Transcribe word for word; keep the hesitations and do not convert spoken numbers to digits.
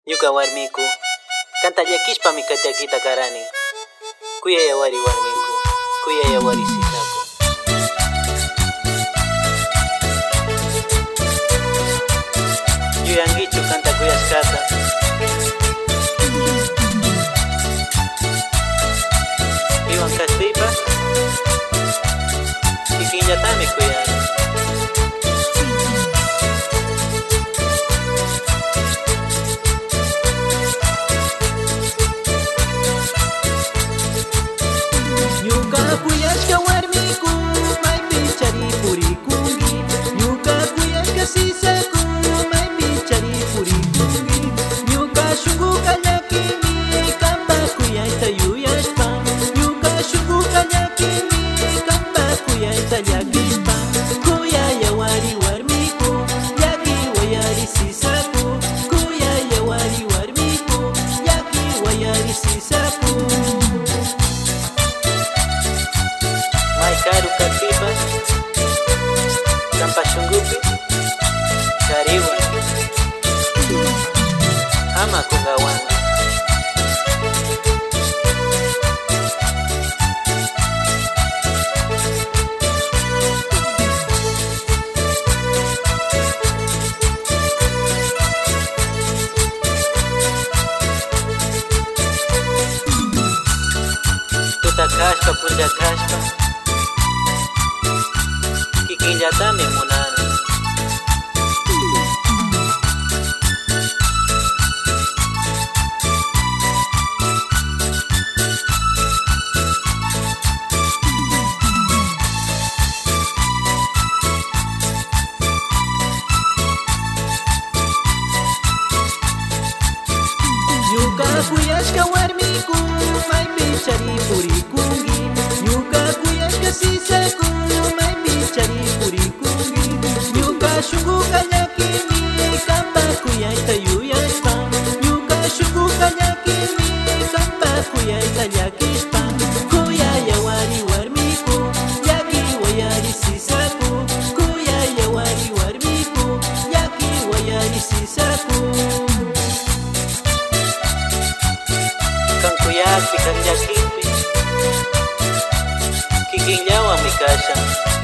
Ñuka warmiku kanta llakishpa mikatiakita karani. Kuyaya wari warmiku, kuyaya wari sisaku. Yuyangichu kanta kuyashkata. Iwan kastaypas kikinllatami kuyani. Ñuka kuyashka warmiku maypi charipurikungi. Ñuka kuyashka sisaku maypi charipurikungi. Ñuka shunkuka llakini kanpa kuyayta yuyashpa. Ñuka shunkuka llakini kanpa kuyayta llakishpa. Kuyaya wari warmiku llaki wayari sisaku. Kuyaya wari warmiku llaki wayari sisaku. Karu katipas kampa shungupi kariwa ama kungawanga. Tuta kashpa punja kashpa kikinllatami munani. Ñuka kuyashka warmiku maypi charipurikungi. Ñuka kuyashka sisaku maypi charipurikungi. Ñuka shunkuka llakini kanpa kuyayta yuyashpa. Ñuka shunkuka llakini kanpa kuyayta llakishpa. Kuyaya wari warmiku llaki wayari sisaku. Kuyaya wari warmiku llaki wayari sisaku. Kan kuyaspi kan llakipi kikinllawan mi kashan.